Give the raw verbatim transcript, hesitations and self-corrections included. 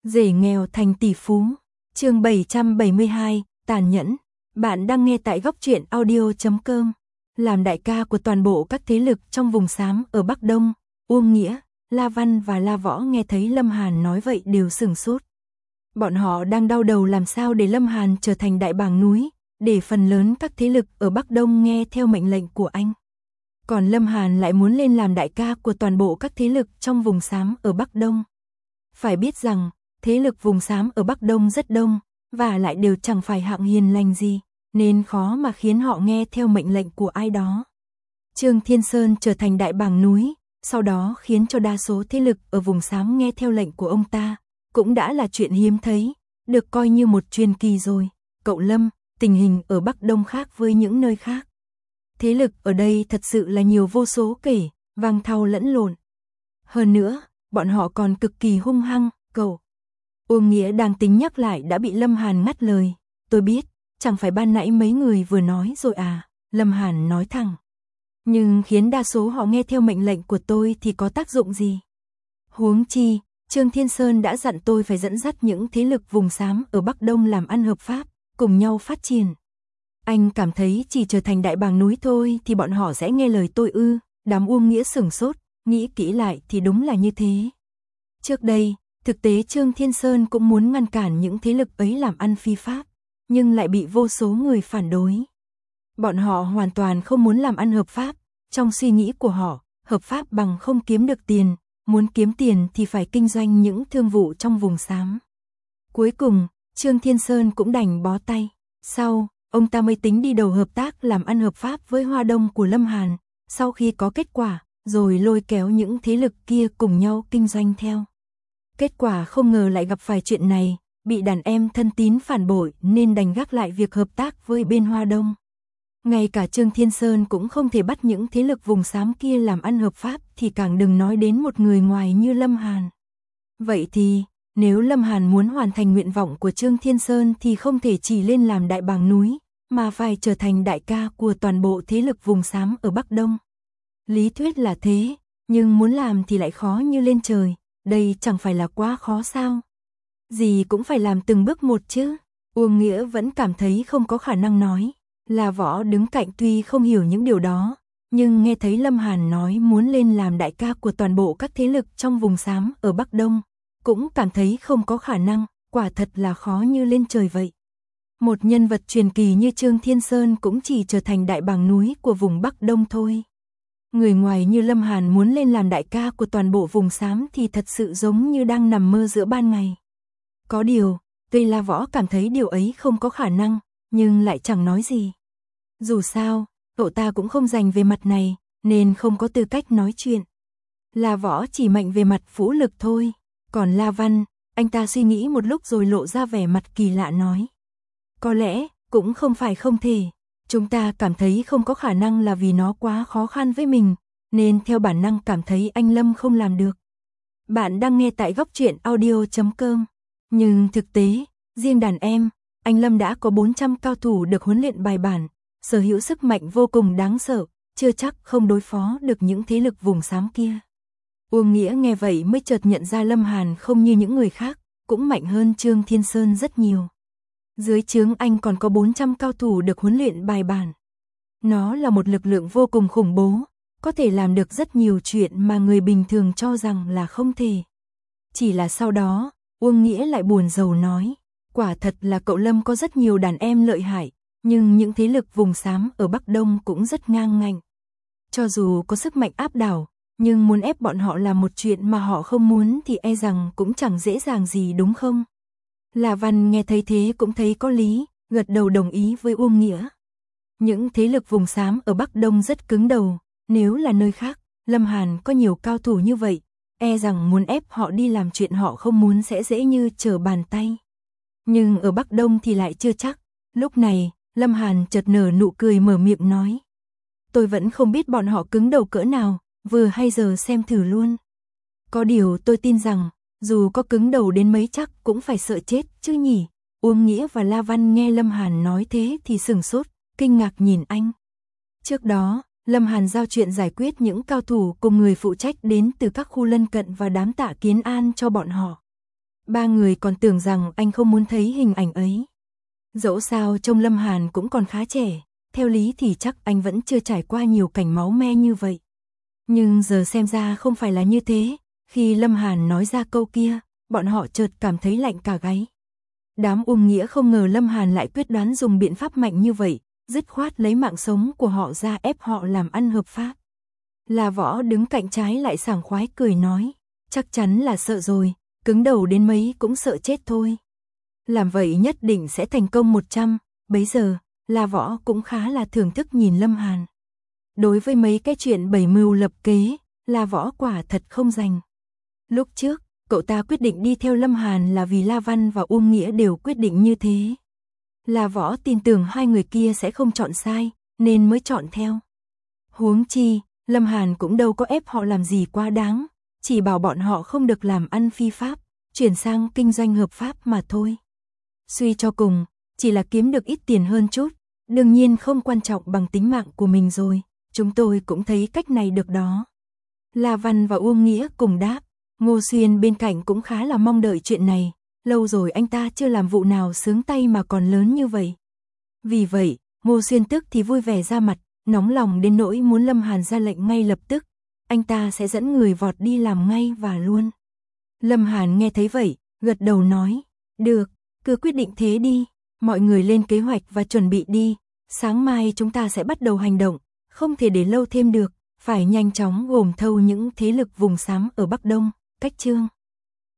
Rể nghèo thành tỷ phú. Chương bảy trăm bảy mươi hai, tàn nhẫn. Bạn đang nghe tại góc truyện audio chấm com. Làm đại ca của toàn bộ các thế lực trong vùng xám ở Bắc Đông, Uông Nghĩa, La Văn và La Võ nghe thấy Lâm Hàn nói vậy đều sửng sốt. Bọn họ đang đau đầu làm sao để Lâm Hàn trở thành đại bàng núi, để phần lớn các thế lực ở Bắc Đông nghe theo mệnh lệnh của anh. Còn Lâm Hàn lại muốn lên làm đại ca của toàn bộ các thế lực trong vùng xám ở Bắc Đông. Phải biết rằng, thế lực vùng xám ở Bắc Đông rất đông, và lại đều chẳng phải hạng hiền lành gì, nên khó mà khiến họ nghe theo mệnh lệnh của ai đó. Trương Thiên Sơn trở thành đại bàng núi, sau đó khiến cho đa số thế lực ở vùng xám nghe theo lệnh của ông ta, cũng đã là chuyện hiếm thấy, được coi như một truyền kỳ rồi. Cậu Lâm, tình hình ở Bắc Đông khác với những nơi khác. Thế lực ở đây thật sự là nhiều vô số kể, vang thau lẫn lộn. Hơn nữa, bọn họ còn cực kỳ hung hăng, cậu. Uông Nghĩa đang tính nhắc lại đã bị Lâm Hàn ngắt lời. Tôi biết, chẳng phải ban nãy mấy người vừa nói rồi à, Lâm Hàn nói thẳng. Nhưng khiến đa số họ nghe theo mệnh lệnh của tôi thì có tác dụng gì? Huống chi, Trương Thiên Sơn đã dặn tôi phải dẫn dắt những thế lực vùng xám ở Bắc Đông làm ăn hợp pháp, cùng nhau phát triển. Anh cảm thấy chỉ trở thành đại bàng núi thôi thì bọn họ sẽ nghe lời tôi ư? Đám Uông Nghĩa sửng sốt, nghĩ kỹ lại thì đúng là như thế. Trước đây, thực tế Trương Thiên Sơn cũng muốn ngăn cản những thế lực ấy làm ăn phi pháp, nhưng lại bị vô số người phản đối. Bọn họ hoàn toàn không muốn làm ăn hợp pháp, trong suy nghĩ của họ, hợp pháp bằng không kiếm được tiền, muốn kiếm tiền thì phải kinh doanh những thương vụ trong vùng xám. Cuối cùng, Trương Thiên Sơn cũng đành bó tay. Sau, ông ta mới tính đi đầu hợp tác làm ăn hợp pháp với Hoa Đông của Lâm Hàn, sau khi có kết quả, rồi lôi kéo những thế lực kia cùng nhau kinh doanh theo. Kết quả không ngờ lại gặp phải chuyện này, bị đàn em thân tín phản bội nên đành gác lại việc hợp tác với bên Hoa Đông. Ngay cả Trương Thiên Sơn cũng không thể bắt những thế lực vùng xám kia làm ăn hợp pháp thì càng đừng nói đến một người ngoài như Lâm Hàn. Vậy thì, nếu Lâm Hàn muốn hoàn thành nguyện vọng của Trương Thiên Sơn thì không thể chỉ lên làm đại bàng núi, mà phải trở thành đại ca của toàn bộ thế lực vùng xám ở Bắc Đông. Lý thuyết là thế, nhưng muốn làm thì lại khó như lên trời, đây chẳng phải là quá khó sao? Gì cũng phải làm từng bước một chứ. Uông Nghĩa vẫn cảm thấy không có khả năng nói. La Võ đứng cạnh tuy không hiểu những điều đó, nhưng nghe thấy Lâm Hàn nói muốn lên làm đại ca của toàn bộ các thế lực trong vùng xám ở Bắc Đông, cũng cảm thấy không có khả năng, quả thật là khó như lên trời vậy. Một nhân vật truyền kỳ như Trương Thiên Sơn cũng chỉ trở thành đại bàng núi của vùng Bắc Đông thôi. Người ngoài như Lâm Hàn muốn lên làm đại ca của toàn bộ vùng xám thì thật sự giống như đang nằm mơ giữa ban ngày. Có điều, tuy La Võ cảm thấy điều ấy không có khả năng, nhưng lại chẳng nói gì. Dù sao, cậu ta cũng không dành về mặt này, nên không có tư cách nói chuyện. La Võ chỉ mạnh về mặt vũ lực thôi, còn La Văn, anh ta suy nghĩ một lúc rồi lộ ra vẻ mặt kỳ lạ nói. Có lẽ, cũng không phải không thể, chúng ta cảm thấy không có khả năng là vì nó quá khó khăn với mình, nên theo bản năng cảm thấy anh Lâm không làm được. Bạn đang nghe tại góc truyện audio chấm com. Nhưng thực tế, riêng đàn em, anh Lâm đã có bốn trăm cao thủ được huấn luyện bài bản, sở hữu sức mạnh vô cùng đáng sợ, chưa chắc không đối phó được những thế lực vùng xám kia. Uông Nghĩa nghe vậy mới chợt nhận ra Lâm Hàn không như những người khác, cũng mạnh hơn Trương Thiên Sơn rất nhiều. Dưới trướng anh còn có bốn trăm cao thủ được huấn luyện bài bản. Nó là một lực lượng vô cùng khủng bố, có thể làm được rất nhiều chuyện mà người bình thường cho rằng là không thể. Chỉ là sau đó, Uông Nghĩa lại buồn rầu nói, quả thật là cậu Lâm có rất nhiều đàn em lợi hại, nhưng những thế lực vùng xám ở Bắc Đông cũng rất ngang ngạnh. Cho dù có sức mạnh áp đảo, nhưng muốn ép bọn họ làm một chuyện mà họ không muốn thì e rằng cũng chẳng dễ dàng gì đúng không? La Văn nghe thấy thế cũng thấy có lý, gật đầu đồng ý với Uông Nghĩa. Những thế lực vùng xám ở Bắc Đông rất cứng đầu, nếu là nơi khác, Lâm Hàn có nhiều cao thủ như vậy, e rằng muốn ép họ đi làm chuyện họ không muốn sẽ dễ như trở bàn tay. Nhưng ở Bắc Đông thì lại chưa chắc. Lúc này, Lâm Hàn chợt nở nụ cười mở miệng nói. Tôi vẫn không biết bọn họ cứng đầu cỡ nào, vừa hay giờ xem thử luôn. Có điều tôi tin rằng, dù có cứng đầu đến mấy chắc cũng phải sợ chết chứ nhỉ. Uông Nghĩa và La Văn nghe Lâm Hàn nói thế thì sửng sốt, kinh ngạc nhìn anh. Trước đó, Lâm Hàn giao chuyện giải quyết những cao thủ cùng người phụ trách đến từ các khu lân cận và đám Tạ Kiến An cho bọn họ. Ba người còn tưởng rằng anh không muốn thấy hình ảnh ấy. Dẫu sao trông Lâm Hàn cũng còn khá trẻ, theo lý thì chắc anh vẫn chưa trải qua nhiều cảnh máu me như vậy. Nhưng giờ xem ra không phải là như thế, khi Lâm Hàn nói ra câu kia, bọn họ chợt cảm thấy lạnh cả gáy. Đám Uông Nghĩa không ngờ Lâm Hàn lại quyết đoán dùng biện pháp mạnh như vậy, dứt khoát lấy mạng sống của họ ra ép họ làm ăn hợp pháp. La Võ đứng cạnh trái lại sảng khoái cười nói, chắc chắn là sợ rồi, cứng đầu đến mấy cũng sợ chết thôi. Làm vậy nhất định sẽ thành công một trăm, bấy giờ, La Võ cũng khá là thưởng thức nhìn Lâm Hàn. Đối với mấy cái chuyện bày mưu lập kế, La Võ quả thật không rành. Lúc trước, cậu ta quyết định đi theo Lâm Hàn là vì La Văn và Uông Nghĩa đều quyết định như thế. La Võ tin tưởng hai người kia sẽ không chọn sai, nên mới chọn theo. Huống chi, Lâm Hàn cũng đâu có ép họ làm gì quá đáng, chỉ bảo bọn họ không được làm ăn phi pháp, chuyển sang kinh doanh hợp pháp mà thôi. Suy cho cùng, chỉ là kiếm được ít tiền hơn chút, đương nhiên không quan trọng bằng tính mạng của mình rồi, chúng tôi cũng thấy cách này được đó. La Văn và Uông Nghĩa cùng đáp, Ngô Xuyên bên cạnh cũng khá là mong đợi chuyện này, lâu rồi anh ta chưa làm vụ nào sướng tay mà còn lớn như vậy. Vì vậy, Ngô Xuyên tức thì vui vẻ ra mặt, nóng lòng đến nỗi muốn Lâm Hàn ra lệnh ngay lập tức, anh ta sẽ dẫn người vọt đi làm ngay và luôn. Lâm Hàn nghe thấy vậy, gật đầu nói, được, cứ quyết định thế đi, mọi người lên kế hoạch và chuẩn bị đi, sáng mai chúng ta sẽ bắt đầu hành động, không thể để lâu thêm được, phải nhanh chóng gồm thâu những thế lực vùng xám ở Bắc Đông, cách Chương.